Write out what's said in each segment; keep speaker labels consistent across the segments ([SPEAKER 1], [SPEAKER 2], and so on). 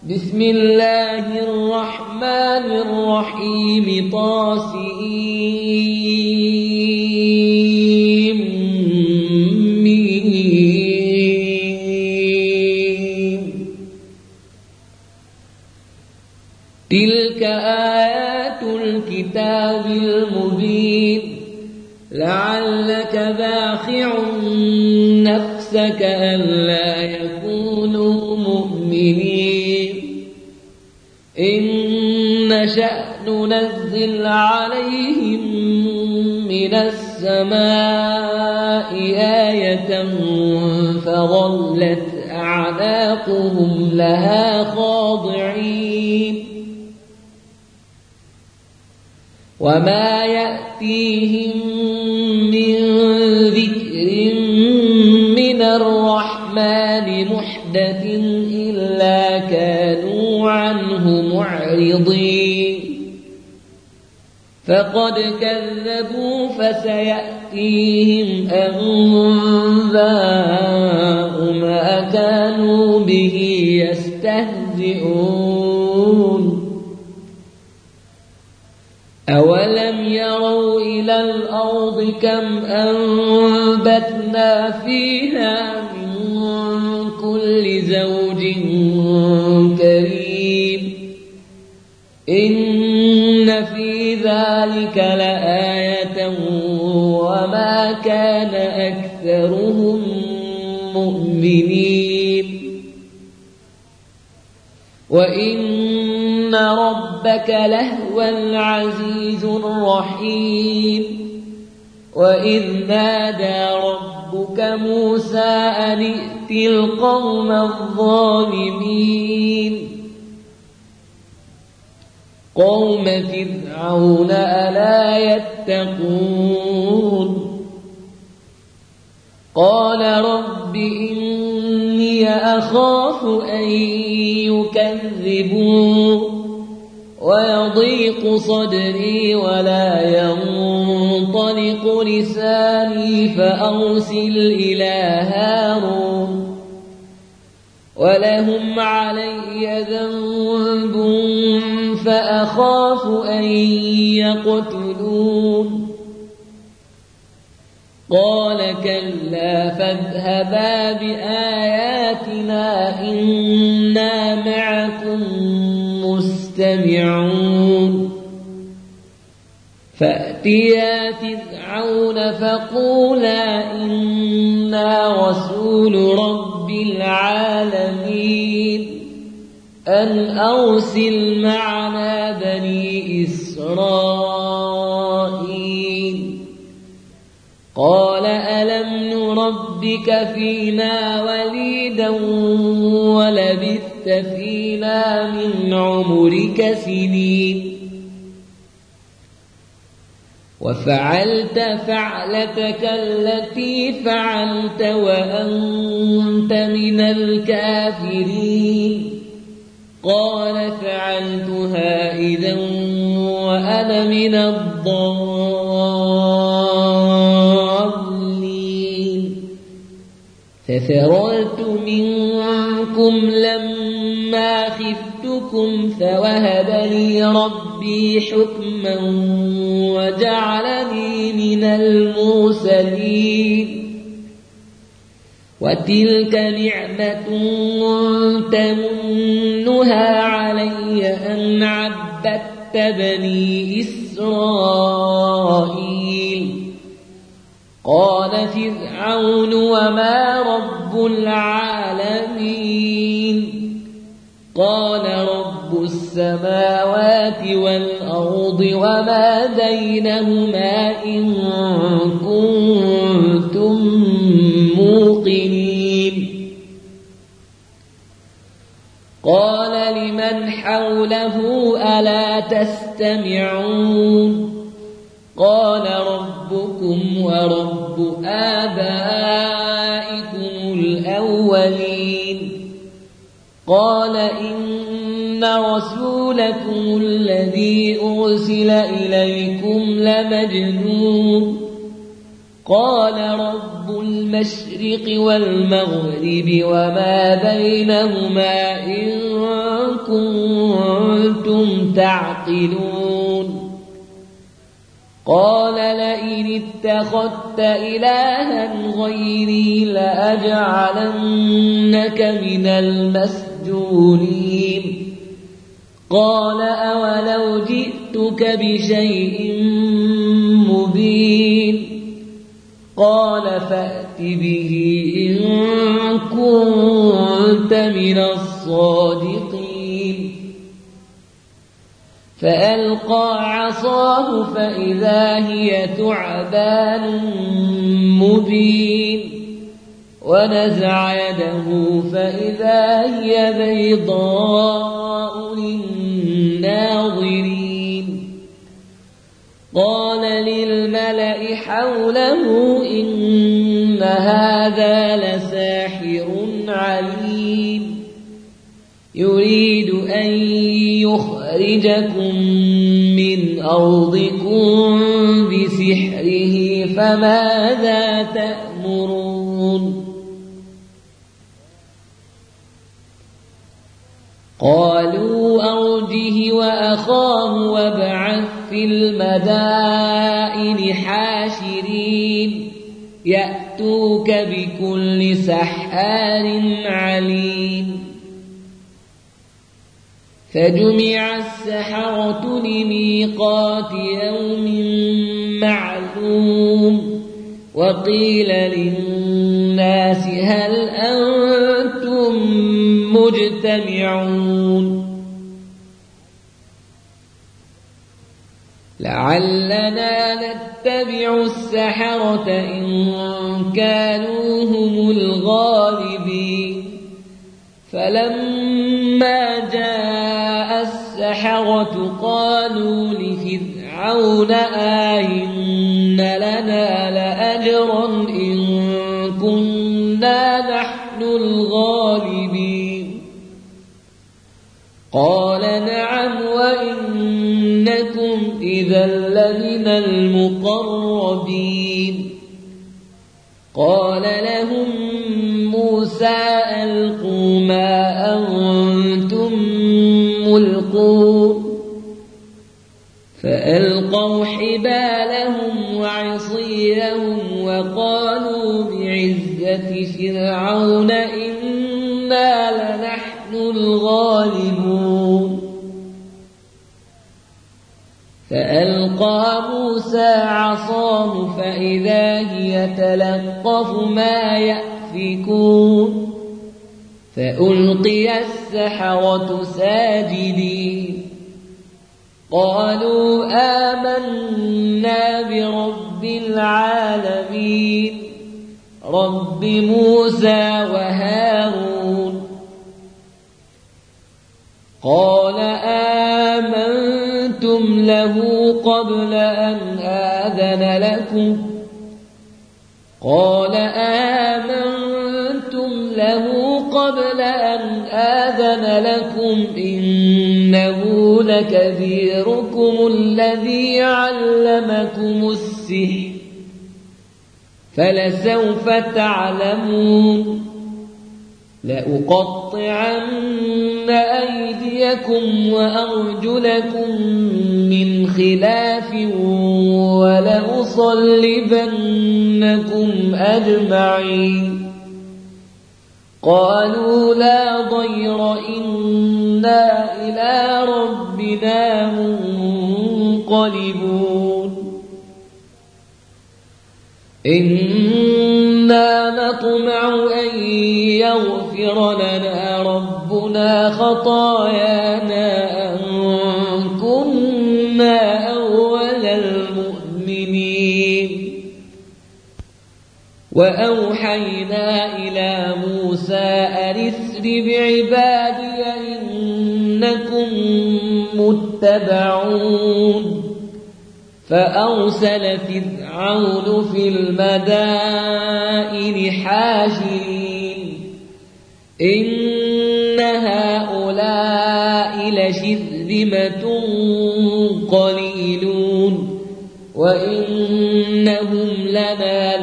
[SPEAKER 1] بسم الله الرحمن الرحيم طاسيم تلك آيات الكتاب المبين لعلك باخع نفسك ألا يكونوا مؤمنين إن نشأ ننزل عليهم من السماء آية فظلت أعناقهم لها خاضعين وما يأتيهم من ذكر من الرحمن محدث إلا كانوا عنه معرضين فقد كذبوا فسيأتيهم أنباء ما كانوا به يستهزئون أولم يروا إلى الأرض كم أنبتنا فيها من كل زوج كريم إن في ذلك لآية وما كان أكثرهم مؤمنين وإن ربك لهو العزيز الرحيم وإذ نادى ربك موسى أن ائت القوم الظالمين قوم فرعون ألا يتقون قال رب إني أخاف أن يكذبون ويضيق صدري ولا ينطلق لساني فأرسل إلى هارون ولهم علي ذنب فأخاف أن يقتلون قال كلا فاذهبا بآياتنا إنا معكم مستمعون فأتيا فرعون فقولا إنا رسول رب العالمين أن أرسل معنا بني إسرائيل قال ألم نربك فينا وليدا ولبثت فينا من عمرك سنين وفعلت فعلتك التي فعلت وأنت من الكافرين قال فعلتها إذا وأنا من الضالين ففررت منكم لما خفتكم فوهب لي ربي حكما وجعلني من المرسلين وتلك نعمة تمنها علي أن عبدت بني إسرائيل قال فرعون وما رب العالمين قال رب السماوات والأرض وما بينهما إن كنتم موقنين قال لمن حوله ألا تستمعون قال ربكم ورب آبائكم الأولين قال إن رسولكم الذي أرسل إليكم لمجنون قال رب المشرق والمغرب وما بينهما إن كنتم تعقلون قال لئن اتخذت إلها غيري لأجعلنك من المسجونين قال أولو جئتك بشيء مبين قال فأت به إن كنت من الصادقين فألقى عصاه فإذا هي ثعبان مبين ونزع يده فإذا هي بيضاء للناظرين قال للملأ حوله إن هذا لساحر عليم يريد أن يخرجكم من أرضكم بسحره فماذا تأمرون قالوا أرجه وأخاه وابعث في المدائن حاشرين يأتوك بكل سحار عليم فجمع السحرة لميقات يوم معلوم وقيل للناس هل أنتم مجتمعون لعلنا نتبع السحرة إن كانوا هم الغالبين فلما جاء السحرة قالوا لفرعون آئن لنا لأجرا إن كنا نحن الغالبين قال نعم وإنكم إذا لمن المقربين قال لهم موسى ألقوا ما أنتم ملقون فألقوا حبالهم وعصيهم وقالوا بعزة فرعون إنا لنحن الغالبون فألقى موسى عصاه فإذا هي تلقف ما يأفكون فألقي السحرة ساجدين قالوا آمنا برب العالمين رب موسى وهارون قال آمنتم له قبل أن آذن لكم إنه لكبيركم الذي علمكم السحر فلسوف تعلمون لأقطعن أيديكم وأرجلكم من خلاف ولأصلبنكم أجمعين قالوا لا ضير إنا إلى ربنا منقلبون إنا نطمع أن يغفر لنا ربنا خطايانا أن كنا أول المؤمنين وأوحينا إلى موسى أن اسر بعبادي إنكم متبعون فأرسل فرعون في المدائن حاشرين إن هؤلاء لشرذمة قليلون وإنهم لنا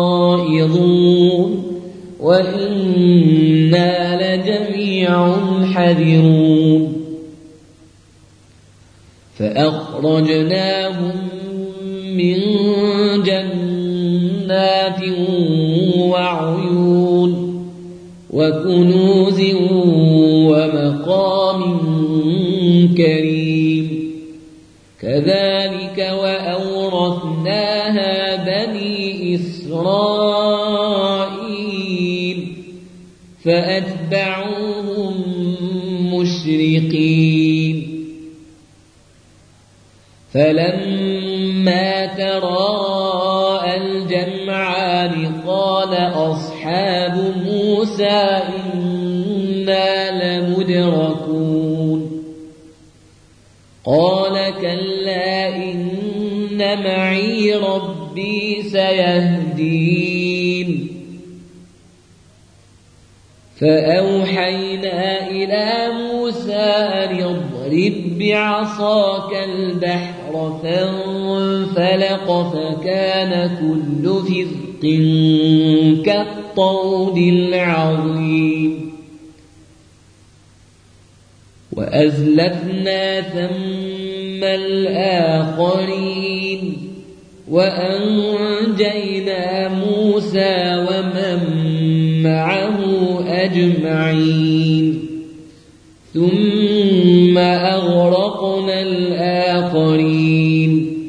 [SPEAKER 1] لغائظون وإنا لجميع حذرون فأخرجناهم من جنات وعيون وكنوز ومقام كريم كذلك وأورثناها بني إسرائيل فأتبعوهم مشرقين فلما تراءى الجمعان قال أصحاب موسى إنا لمدركون قال كلا إن معي ربي سيهدين فأوحينا إلى موسى أن اضرب بعصاك البحر فانفلق فكان كل فرق كالطود العظيم وأزلفنا ثم الآخرين وأنجينا موسى ومن معه أجمعين ثم أغرقنا الآخرين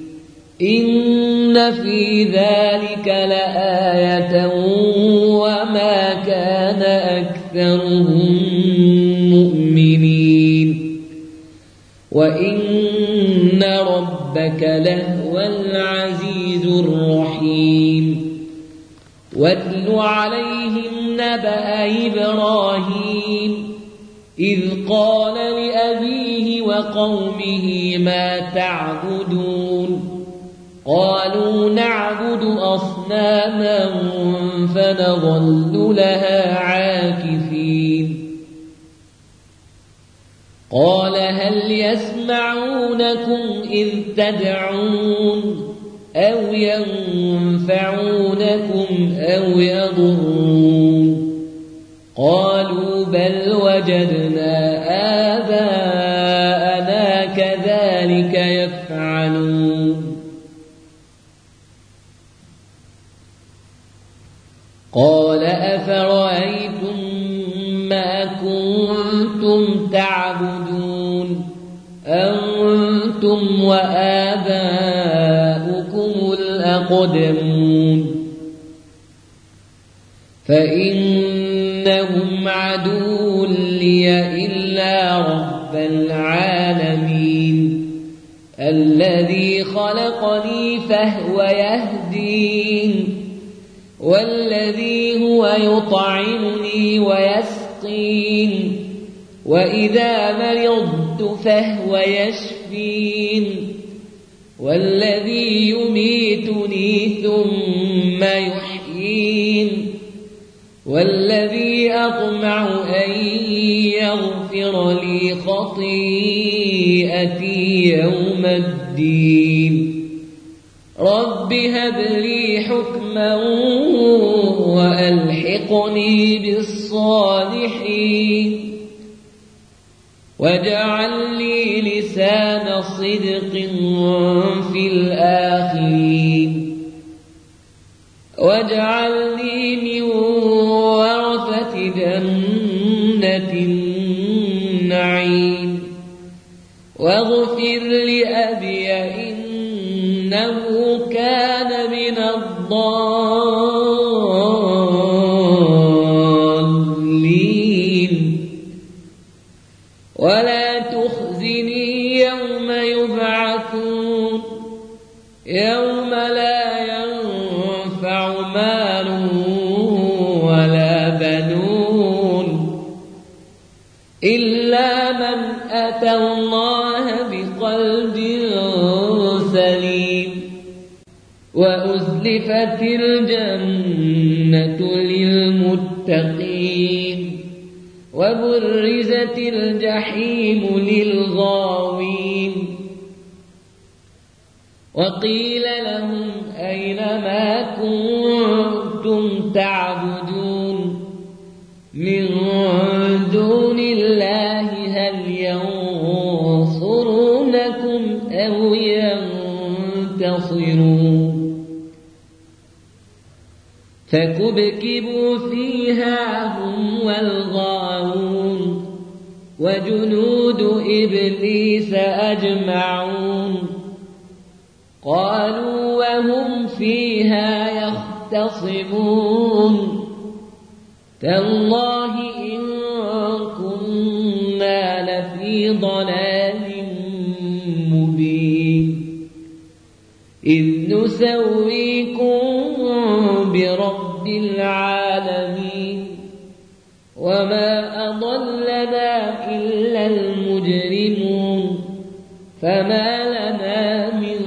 [SPEAKER 1] إن في ذلك لآية وما كان أكثرهم مؤمنين وإن ربك لهو العزيز الرحيم واتل عليهم نبأ إبراهيم إذ قال لأبيه وقومه ما تعبدون قالوا نعبد أصناما فنظل لها عاكفين قال هل يسمعونكم إذ تدعون أو ينفعونكم أو يضرون قالوا بل وجدنا آباءنا كذلك يفعلون قال أفرأيتم ما كنتم تعبدون أنتم وآباؤكم الأقدمون فإنهم عدو لي إلا رب العالمين الذي خلقني فهو يهدين والذي هو يطعمني ويسقين وإذا مرضت فهو يشفين والذي يميتني ثم يحيين والذي أطمع أن يغفر لي خطيئتي يوم الدين رب هب لي حكما وألحقني بالصالحين واجعل لي لسان صدق في الآخرين واجعلني من ورثة جنة النعيم واغفر لأبي إنه كان من الضالين ولا تخزني يوم يبعثون يوم لا ينفع مال ولا بنون إلا من أتى الله بقلب سليم وأزلفت الجنة للمتقين وبرزت الجحيم للغاوين وقيل لهم أين ما كنتم تعبدون من دون الله هل ينصرونكم أو ينتصرون فكبكبوا فيها هم والغاوون وجنود إبليس أجمعون قالوا وهم فيها يختصمون تالله إن كنا لفي ضلال مبين إذ نسويكم برب العالمين وما أضلنا إلا المجرمون فما لنا من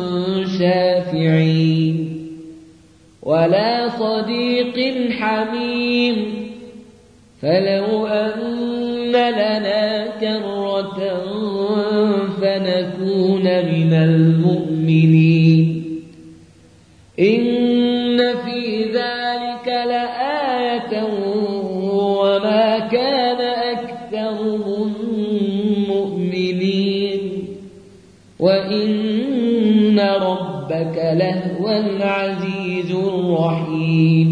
[SPEAKER 1] شافعين ولا صديق حميم فلو أن لنا كرة فنكون من المؤمنين إن في ذلك لآية وما كان أكثرهم مؤمنين وإن ربك لهو العزيز الرحيم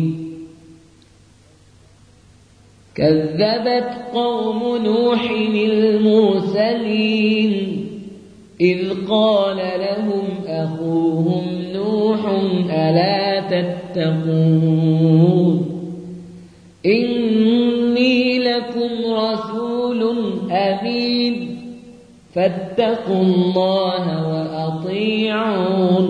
[SPEAKER 1] كذبت قوم نوح المرسلين إذ قال لهم أخوهم نوح ألا تتقون إني لكم رسول أمين فاتقوا الله وأطيعون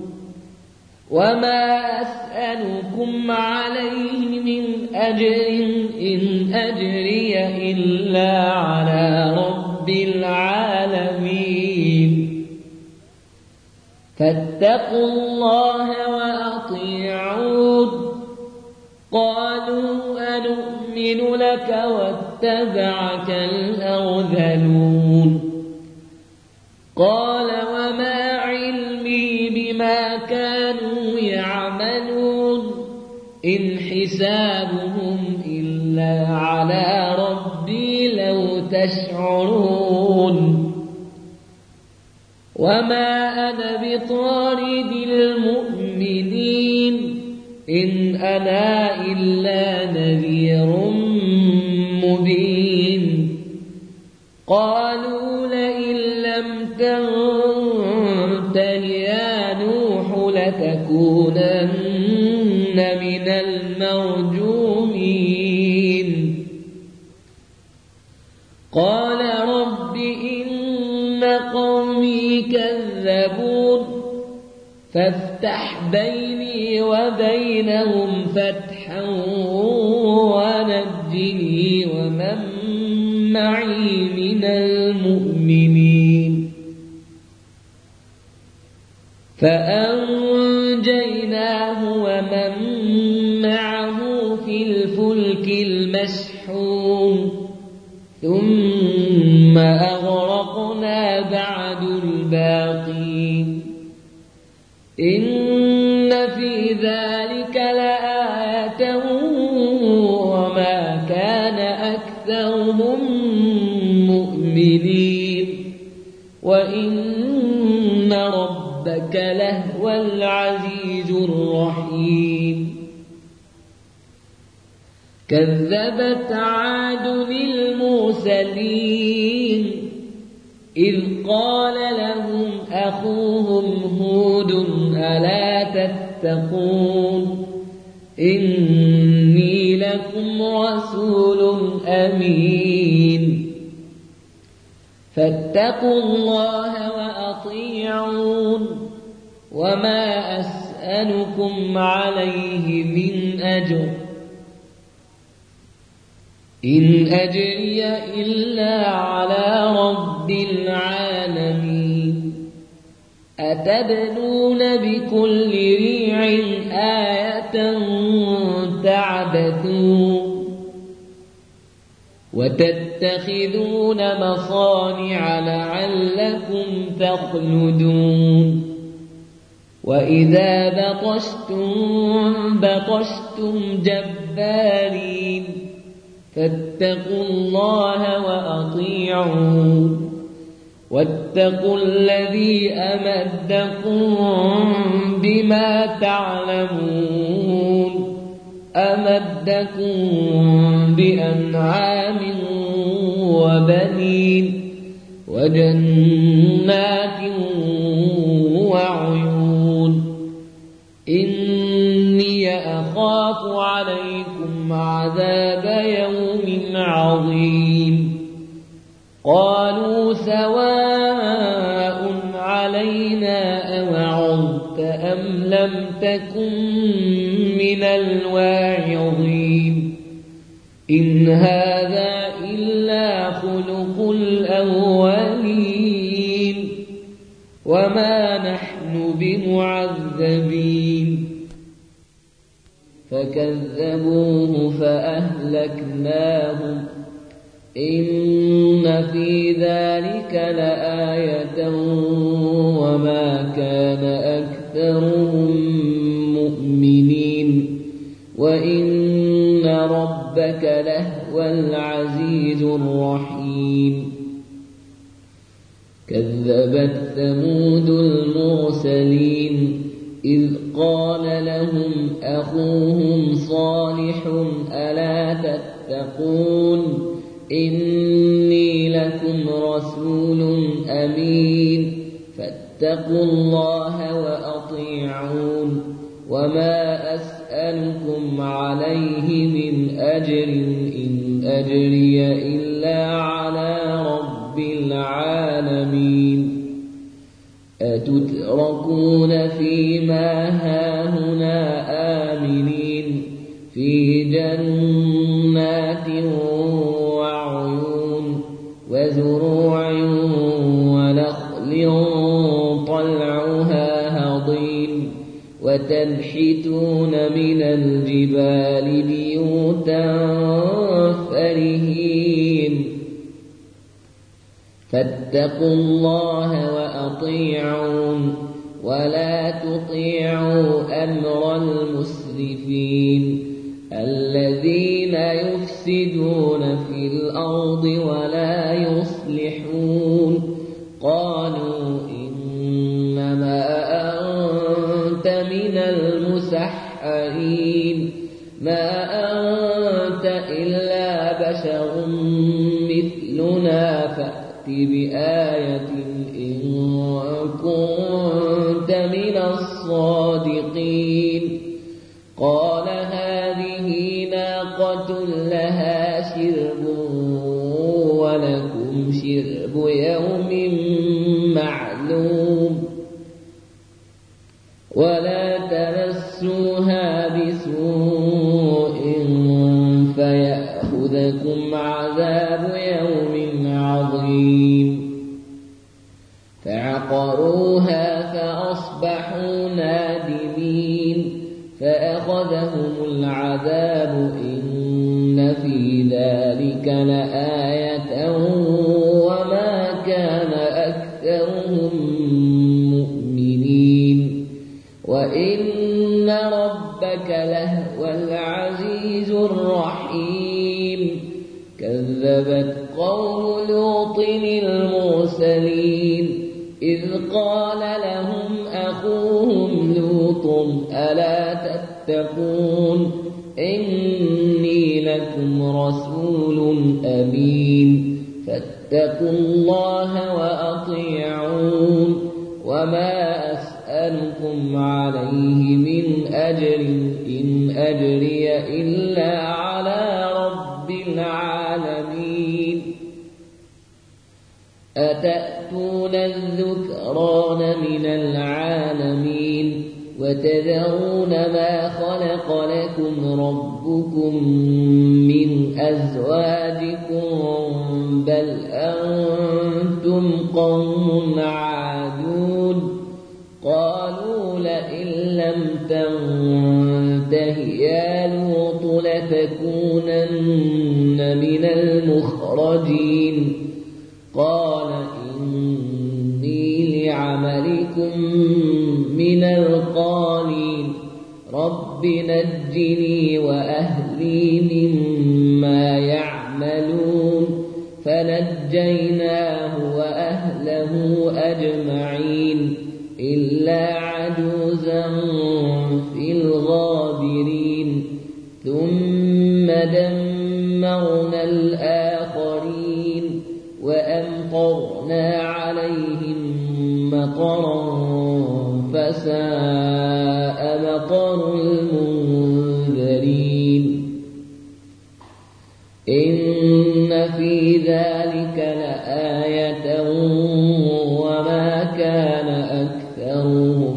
[SPEAKER 1] وما أسألكم عليه من أجر إن أجري إلا على رب العالمين فاتقوا الله وأطيعون قالوا أنؤمن لك واتبعك الأرذلون قال وما علمي بما كانوا يعملون إن حسابهم إلا على ربي لو تشعرون وما أنا بطارد المؤمنين إن أنا إلا نذير مبين قالوا لئن لم تنته يا نوح لتكونن من المرجومين قال رب إن قومي كذبون فافتح بيني وبينهم فتحا ونجني ومن معي من المؤمنين فأنجيناه ومن معه في الفلك المشحون ثم أغرقنا بعد الباقين إن في ذلك لآية وما كان أكثرهم مؤمنين وإن ربك لهو العزيز الرحيم كذبت عاد المرسلين إذ قال لهم أخوهم هود ألا تتقون إني لكم رسول أمين فاتقوا الله وأطيعون وما أسألكم عليه من أجر إن أجري إلا على رب العالمين أتبنون بكل ريع آية تعبثون وتتخذون مصانع لعلكم تخلدون وإذا بطشتم بطشتم جبارين فاتقوا الله وأطيعون واتقوا الذي أمدكم بما تعلمون أمدكم بأنعام وبنين وجنات وعيون إني أخاف عليكم عذاب يوم عظيم قالوا سواء علينا أوعظت أم لم تكن من الواعظين إن هذا إلا خلق الأولين وما نحن بمعذبين فكذبوه فأهلكناهم إن في ذلك لآية وما كان أكثرهم مؤمنين وإن ربك لهو العزيز الرحيم كذبت ثمود المرسلين إذ قال لهم أخوهم صالح ألا تتقون إني لكم رسول أمين فاتقوا الله وأطيعون وما أسألكم عليه من أجر إن أجري إلا على رب العالمين أتتركون فيما هاهنا آمنين في جنات وعيون وزروع ونخل طلعها هضيم وتنحتون من الجبال بيوتا فرهين فاتقوا الله وأطيعون ولا تطيعوا أمر المسرفين الذين يفسدون في الأرض ولا يصلحون قالوا إنما أنت من المسحرين ما أنت إلا بشر مثلنا فأت بآية إن كنت من الصادقين قال هذه ناقة لها شرب ولكم شرب يوم معلوم ولا تمسوها بسوء فيأخذكم عذاب يوم عظيم فعقروها فأصبحوا نادمين فأخذهم العذاب إن في ذلك لآية وما كان أكثرهم مؤمنين وإن ربك لهو العزيز الرحيم كذبت قوم لوط المرسلين إذ قال لهم أخوهم لوط ألا تتقون إني لكم رسول أمين فاتقوا الله وأطيعون وما أسألكم عليه من أجر إن أجري إلا على رب العالمين أتأتون الذكران من العالمين وتذرون ما خلق لكم ربكم من أزواجكم بل أنتم قوم عادون قالوا لئن لم تنته يا لوط لتكونن من المخرجين قال إني لعملكم من القالين رب نجني وأهلي مما يعملون فنجيناه وأهله أجمعين إلا عجوزا في الغابرين ثم دمرنا الآخرين وأمطرنا عليهم مطرا فساء مطر المنذرين إن في ذلك لآية وما كان أكثرهم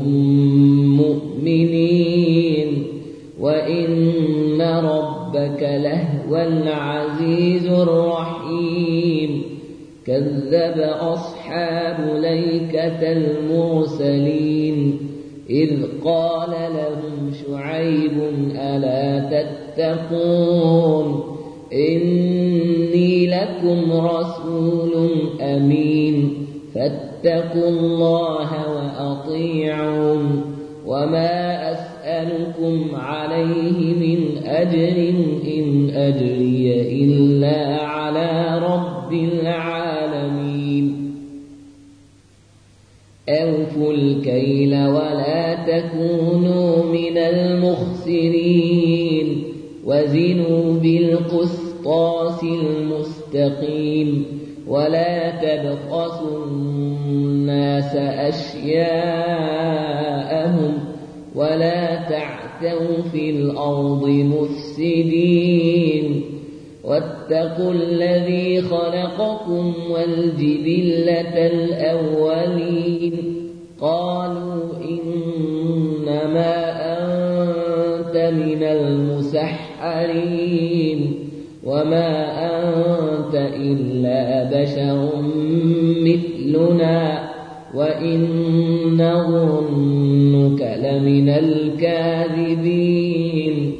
[SPEAKER 1] مؤمنين وإن ربك لهو العزيز الرحيم كذب أصحاب الأيكة المرسلين إذ قال لهم شعيب ألا تتقون إني لكم رسول أمين فاتقوا الله وأطيعون وما أسألكم عليه من أجر إن أجري إلا على رب العالمين أوفوا الكيل ولا تكونوا من المخسرين وزنوا بالقسطاس المستقيم ولا تبخسوا الناس أشياءهم ولا تعثوا في الأرض مفسدين واتقوا الذي خلقكم والجبلة الأولين قالوا إنما أنت من المسحرين وما أنت إلا بشر مثلنا وإن نظنك لمن الكاذبين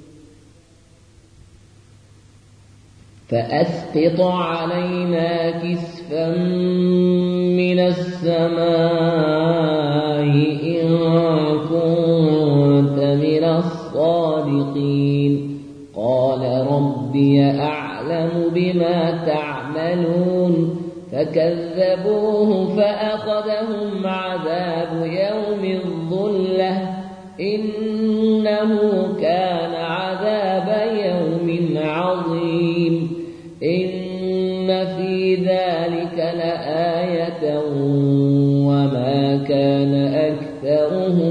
[SPEAKER 1] فأسقط علينا كسفا من السماء إن كنت من الصادقين قال ربي أعلم بما تعملون فكذبوه فأخذهم عذاب يوم الظلة إنه كان عذاب يوم عظيم إن في ذلك لآية وما كان أكثرهم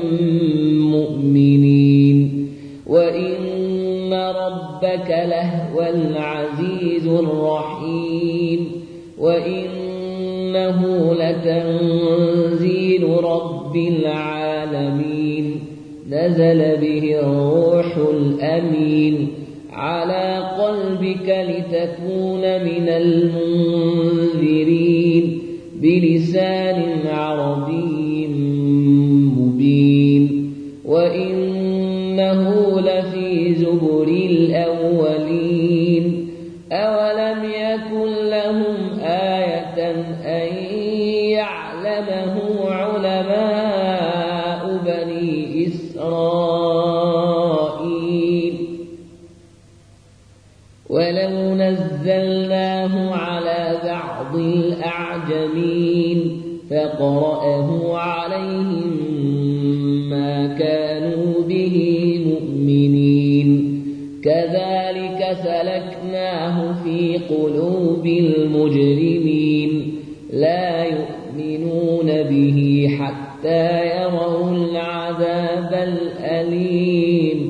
[SPEAKER 1] مؤمنين وإن ربك لهو العزيز الرحيم وإنه لتنزيل رب العالمين نزل به الروح الأمين على قلبك لتكون من المنذرين بلسان عربي مبين وإنه لفي زبر الأولين أولم يكن لهم آية أن يعلمه علماء بني إسرائيل ولو نزلناه على بعض الأعجمين فقرأه عليهم ما كانوا به مؤمنين كذلك سلكناه في قلوب المجرمين لا يؤمنون به حتى يروا العذاب الأليم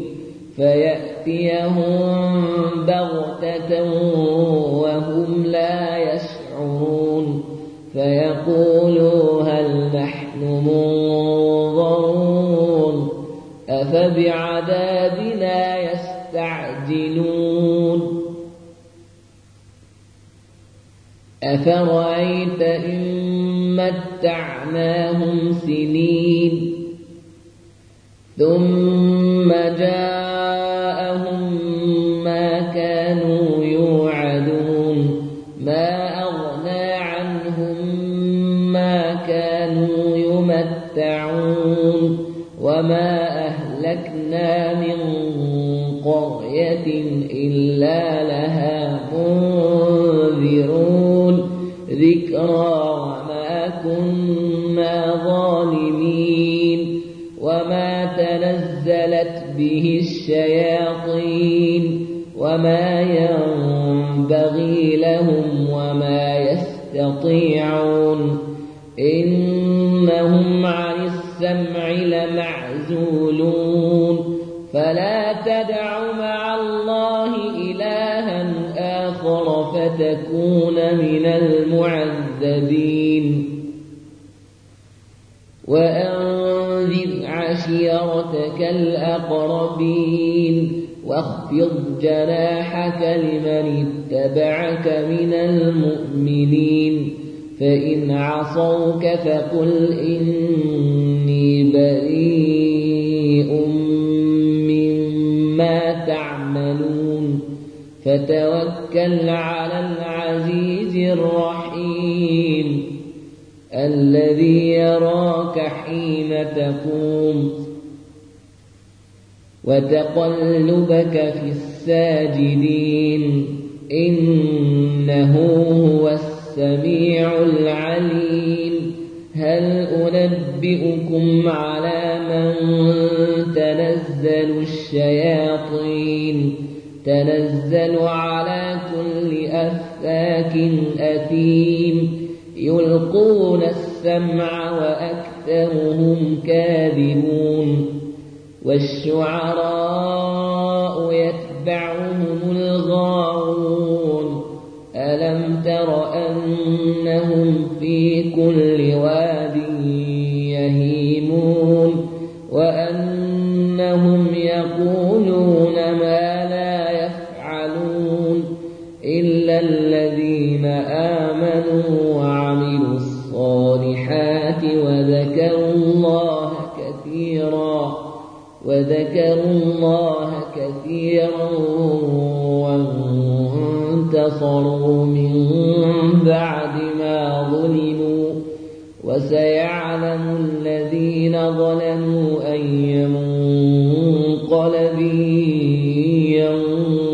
[SPEAKER 1] فيأتيهم بغتة وهم لا يشعرون فيقولوا هل نحن منظرون أفبعذابنا يستعجلون أفرأيت إن متعناهم سنين ثم جاءهم ما كانوا يوعدون ما أغنى عنهم ما كانوا يمتعون وما أهلكنا من قرية إلا لها منذرون ذكرى وما كنا ظالمين وما تنزلت به الشياطين وما ينبغي لهم وما يستطيعون إنهم عن السمع لمعزولون فلا تدع مع الله إلها آخر فتكون من المعذبين وأنذر عشيرتك الأقربين واخفض جناحك لمن اتبعك من المؤمنين فإن عصوك فقل إني بريء مما تعملون فتوكل على العزيز الرحيم الذي يراك حين تقوم وتقلبك في الساجدين إنه هو السميع العليم هل أنبئكم على من تنزل الشياطين تنزل على كل أفاك أثيم يلقون السمع وأكثرهم كاذبون والشعراء يتبعهم الغاوون ألم تر أنهم في كل واد يهيمون وأنهم يقولون ما لا يفعلون إلا الذين آمنوا وعملوا الصالحات وذكروا الله كثيرا وانتصروا من بعد ما ظلموا وسيعلم الذين ظلموا أي منقلب ينقلبون